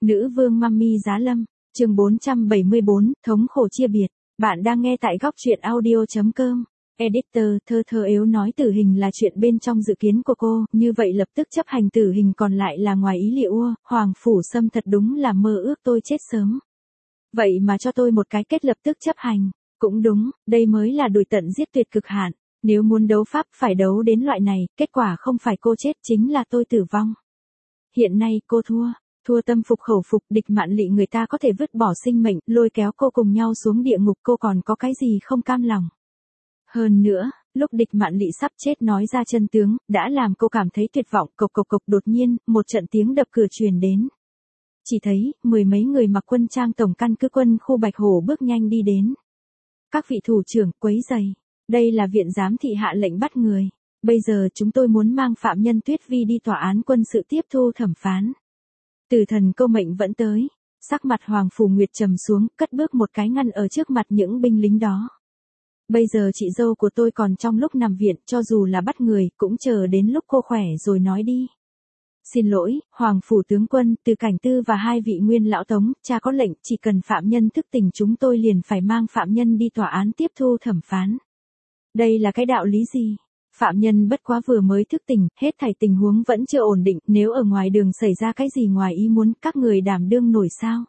Nữ vương Mummy Giá Lâm, chương 474, thống khổ chia biệt. Bạn đang nghe tại góc truyện audio.com. Editor, thơ yếu nói tử hình là chuyện bên trong dự kiến của cô, như vậy lập tức chấp hành tử hình còn lại là ngoài ý liệu. Hoàng Phủ Sâm thật đúng là mơ ước tôi chết sớm. Vậy mà cho tôi một cái kết lập tức chấp hành. Cũng đúng, đây mới là đuổi tận giết tuyệt cực hạn. Nếu muốn đấu pháp phải đấu đến loại này, kết quả không phải cô chết chính là tôi tử vong. Hiện nay cô thua tâm phục khẩu phục, Địch Mạn Lị người ta có thể vứt bỏ sinh mệnh, lôi kéo cô cùng nhau xuống địa ngục, cô còn có cái gì không cam lòng. Hơn nữa, lúc Địch Mạn Lị sắp chết nói ra chân tướng, đã làm cô cảm thấy tuyệt vọng. Cộc cộc cộc, đột nhiên, một trận tiếng đập cửa truyền đến. Chỉ thấy, mười mấy người mặc quân trang tổng căn cứ quân khu Bạch Hổ bước nhanh đi đến. Các vị thủ trưởng, quấy rầy. Đây là viện giám thị hạ lệnh bắt người. Bây giờ chúng tôi muốn mang phạm nhân Tuyết Vi đi tòa án quân sự tiếp thu thẩm phán. Tử thần câu mệnh vẫn tới. Sắc mặt Hoàng Phủ Nguyệt trầm xuống, cất bước một cái ngăn ở trước mặt những binh lính đó. Bây giờ chị dâu của tôi còn trong lúc nằm viện, cho dù là bắt người, cũng chờ đến lúc cô khỏe rồi nói đi. Xin lỗi, Hoàng Phủ tướng quân, Từ Cảnh Tư và hai vị nguyên lão tống, cha có lệnh, chỉ cần phạm nhân thức tỉnh chúng tôi liền phải mang phạm nhân đi tòa án tiếp thu thẩm phán. Đây là cái đạo lý gì? Phạm nhân bất quá vừa mới thức tỉnh, hết thảy tình huống vẫn chưa ổn định, nếu ở ngoài đường xảy ra cái gì ngoài ý muốn, các người đảm đương nổi sao?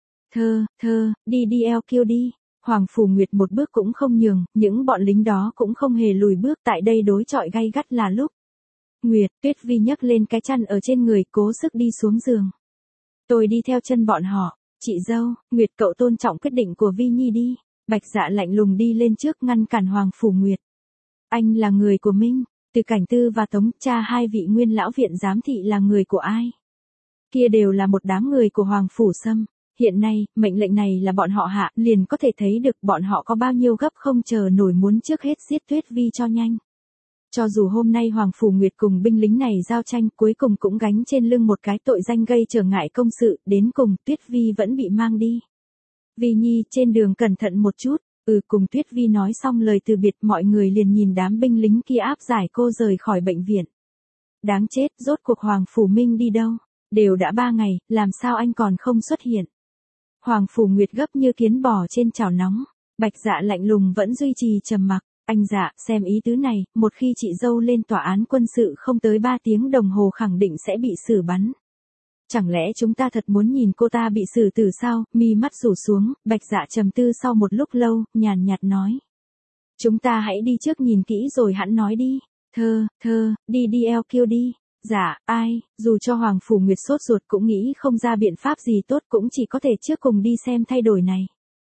Đi LQ đi. Hoàng Phủ Nguyệt một bước cũng không nhường, những bọn lính đó cũng không hề lùi bước, tại đây đối chọi gay gắt là lúc. Nguyệt, Tuyết Vi nhấc lên cái chăn ở trên người, cố sức đi xuống giường. Tôi đi theo chân bọn họ. Chị dâu, Nguyệt cậu tôn trọng quyết định của Vi Nhi đi. Bạch Dạ lạnh lùng đi lên trước ngăn cản Hoàng Phủ Nguyệt. Anh là người của Minh, Từ Cảnh Tư và Tống, cha hai vị nguyên lão viện giám thị là người của ai? Kia đều là một đám người của Hoàng Phủ Sâm. Hiện nay, mệnh lệnh này là bọn họ hạ, liền có thể thấy được bọn họ có bao nhiêu gấp không chờ nổi muốn trước hết giết Tuyết Vi cho nhanh. Cho dù hôm nay Hoàng Phủ Nguyệt cùng binh lính này giao tranh, cuối cùng cũng gánh trên lưng một cái tội danh gây trở ngại công sự, đến cùng Tuyết Vi vẫn bị mang đi. Vi Nhi, trên đường cẩn thận một chút. Cùng Tuyết Vi nói xong lời từ biệt, mọi người liền nhìn đám binh lính kia áp giải cô rời khỏi bệnh viện. Đáng chết, rốt cuộc Hoàng Phủ Minh đi đâu? Đều đã 3 ngày, làm sao anh còn không xuất hiện? Hoàng Phủ Nguyệt gấp như kiến bò trên chảo nóng. Bạch Dạ lạnh lùng vẫn duy trì trầm mặc. Anh Dạ, xem ý tứ này, một khi chị dâu lên tòa án quân sự không tới 3 tiếng đồng hồ khẳng định sẽ bị xử bắn. Chẳng lẽ chúng ta thật muốn nhìn cô ta bị xử tử sao? Mi mắt rủ xuống, Bạch Dạ trầm tư sau một lúc lâu, nhàn nhạt nói. Chúng ta hãy đi trước nhìn kỹ rồi hẵng nói đi. Đi LQ đi. Dạ, ai, dù cho Hoàng Phủ Nguyệt sốt ruột cũng nghĩ không ra biện pháp gì tốt, cũng chỉ có thể trước cùng đi xem thay đổi này.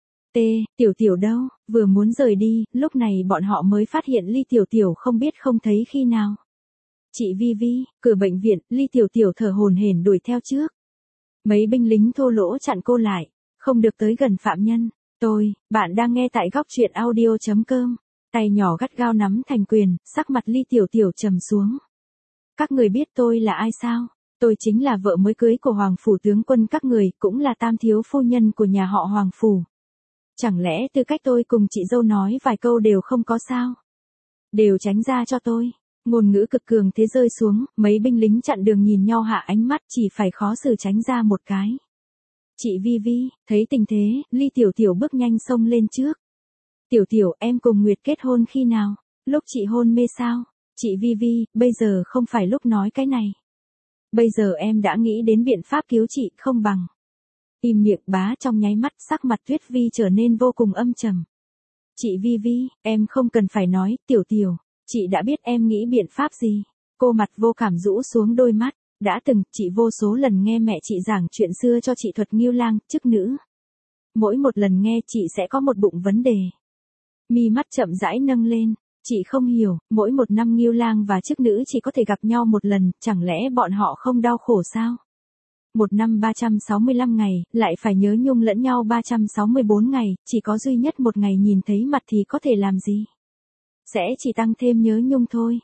Tiểu Tiểu đâu? Vừa muốn rời đi, lúc này bọn họ mới phát hiện Ly Tiểu Tiểu không biết không thấy khi nào. Chị Vi, cửa bệnh viện, Ly Tiểu Tiểu thở hổn hển đuổi theo trước. Mấy binh lính thô lỗ chặn cô lại, không được tới gần phạm nhân. Bạn đang nghe tại góc truyện audio.com. Tay nhỏ gắt gao nắm thành quyền, sắc mặt Ly Tiểu Tiểu trầm xuống. Các người biết tôi là ai sao? Tôi chính là vợ mới cưới của Hoàng Phủ tướng quân các người, cũng là tam thiếu phu nhân của nhà họ Hoàng Phủ. Chẳng lẽ tư cách tôi cùng chị dâu nói vài câu đều không có sao? Đều tránh ra cho tôi. Ngôn ngữ cực cường thế rơi xuống, mấy binh lính chặn đường nhìn nhau hạ ánh mắt, chỉ phải khó xử tránh ra một cái. Chị Vi, thấy tình thế, Ly Tiểu Tiểu bước nhanh xông lên trước. Tiểu Tiểu, em cùng Nguyệt kết hôn khi nào? Lúc chị hôn mê sao? Chị Vi, bây giờ không phải lúc nói cái này. Bây giờ em đã nghĩ đến biện pháp cứu chị, không bằng. Im miệng bá, trong nháy mắt, sắc mặt Tuyết Vi trở nên vô cùng âm trầm. Chị Vi, em không cần phải nói, Tiểu Tiểu, chị đã biết em nghĩ biện pháp gì. Cô mặt vô cảm rũ xuống đôi mắt. Đã từng, chị vô số lần nghe mẹ chị giảng chuyện xưa cho chị thuật Ngưu Lang, chức nữ. Mỗi một lần nghe chị sẽ có một bụng vấn đề. Mi mắt chậm rãi nâng lên. Chị không hiểu, mỗi một năm Ngưu Lang và chức nữ chỉ có thể gặp nhau một lần, chẳng lẽ bọn họ không đau khổ sao? Một năm 365 ngày, lại phải nhớ nhung lẫn nhau 364 ngày, chỉ có duy nhất một ngày nhìn thấy mặt thì có thể làm gì? Sẽ chỉ tăng thêm nhớ nhung thôi.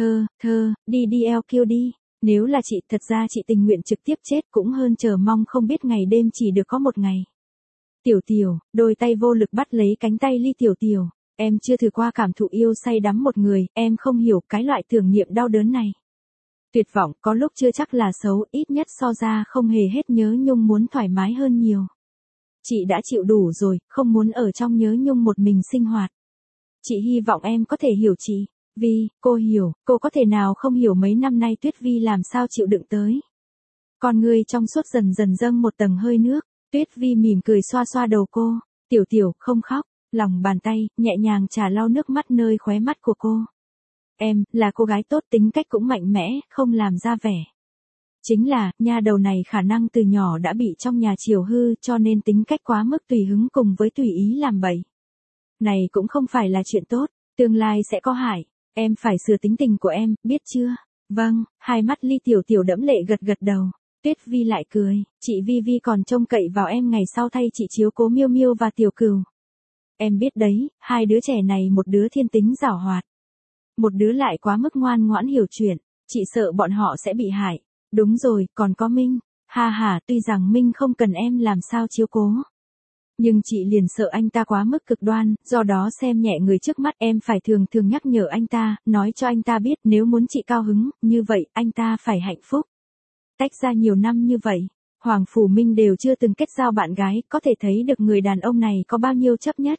Đi LQ đi. Nếu là chị, thật ra chị tình nguyện trực tiếp chết cũng hơn chờ mong không biết ngày đêm chỉ được có một ngày. Tiểu Tiểu, đôi tay vô lực bắt lấy cánh tay Ly Tiểu Tiểu. Em chưa thử qua cảm thụ yêu say đắm một người, em không hiểu cái loại tưởng niệm đau đớn này. Tuyệt vọng có lúc chưa chắc là xấu, ít nhất so ra không hề hết nhớ nhung muốn thoải mái hơn nhiều. Chị đã chịu đủ rồi, không muốn ở trong nhớ nhung một mình sinh hoạt. Chị hy vọng em có thể hiểu chị. Vi, cô hiểu, cô có thể nào không hiểu mấy năm nay Tuyết Vi làm sao chịu đựng tới. Con người trong suốt dần dần dâng một tầng hơi nước, Tuyết Vi mỉm cười xoa xoa đầu cô, tiểu tiểu, không khóc, lòng bàn tay, nhẹ nhàng trà lau nước mắt nơi khóe mắt của cô. Em, là cô gái tốt tính cách cũng mạnh mẽ, không làm ra vẻ. Chính là, nha đầu này khả năng từ nhỏ đã bị trong nhà chiều hư cho nên tính cách quá mức tùy hứng cùng với tùy ý làm bậy. Này cũng không phải là chuyện tốt, tương lai sẽ có hại, em phải sửa tính tình của em, biết chưa? Vâng, hai mắt Ly Tiểu Tiểu đẫm lệ gật gật đầu. Tuyết Vi lại cười, chị Vi Vi còn trông cậy vào em ngày sau thay chị chiếu cố Miêu Miêu và Tiểu Cừu. Em biết đấy, hai đứa trẻ này một đứa thiên tính giảo hoạt, một đứa lại quá mức ngoan ngoãn hiểu chuyện, chị sợ bọn họ sẽ bị hại. Đúng rồi, còn có Minh. Ha ha, tuy rằng Minh không cần em làm sao chiếu cố. Nhưng chị liền sợ anh ta quá mức cực đoan, do đó xem nhẹ người trước mắt em phải thường thường nhắc nhở anh ta, nói cho anh ta biết nếu muốn chị cao hứng, như vậy anh ta phải hạnh phúc. Tách ra nhiều năm như vậy, Hoàng Phủ Minh đều chưa từng kết giao bạn gái, có thể thấy được người đàn ông này có bao nhiêu chấp nhất.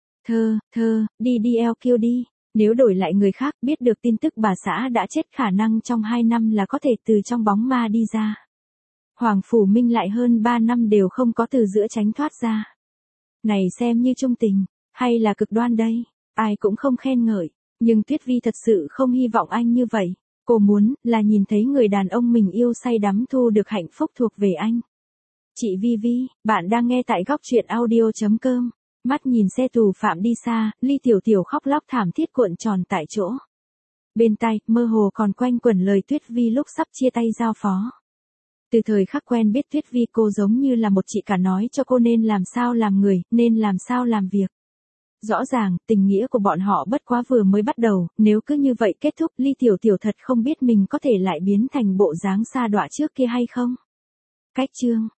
Đi LQ đi. Nếu đổi lại người khác biết được tin tức bà xã đã chết khả năng trong 2 năm là có thể từ trong bóng ma đi ra. Hoàng Phủ Minh lại hơn 3 năm đều không có từ giữa tránh thoát ra. Này xem như trung tình, hay là cực đoan đây, ai cũng không khen ngợi, nhưng Tuyết Vi thật sự không hy vọng anh như vậy. Cô muốn là nhìn thấy người đàn ông mình yêu say đắm thu được hạnh phúc thuộc về anh. Chị Vi Vi, bạn đang nghe tại góc truyện audio.com. Mắt nhìn xe tù phạm đi xa, Ly Tiểu Tiểu khóc lóc thảm thiết cuộn tròn tại chỗ. Bên tai, mơ hồ còn quanh quẩn lời Tuyết Vi lúc sắp chia tay giao phó. Từ thời khắc quen biết Tuyết Vi cô giống như là một chị cả nói cho cô nên làm sao làm người, nên làm sao làm việc. Rõ ràng, tình nghĩa của bọn họ bất quá vừa mới bắt đầu, nếu cứ như vậy kết thúc Ly Tiểu Tiểu thật không biết mình có thể lại biến thành bộ dáng sa đọa trước kia hay không. Cách chương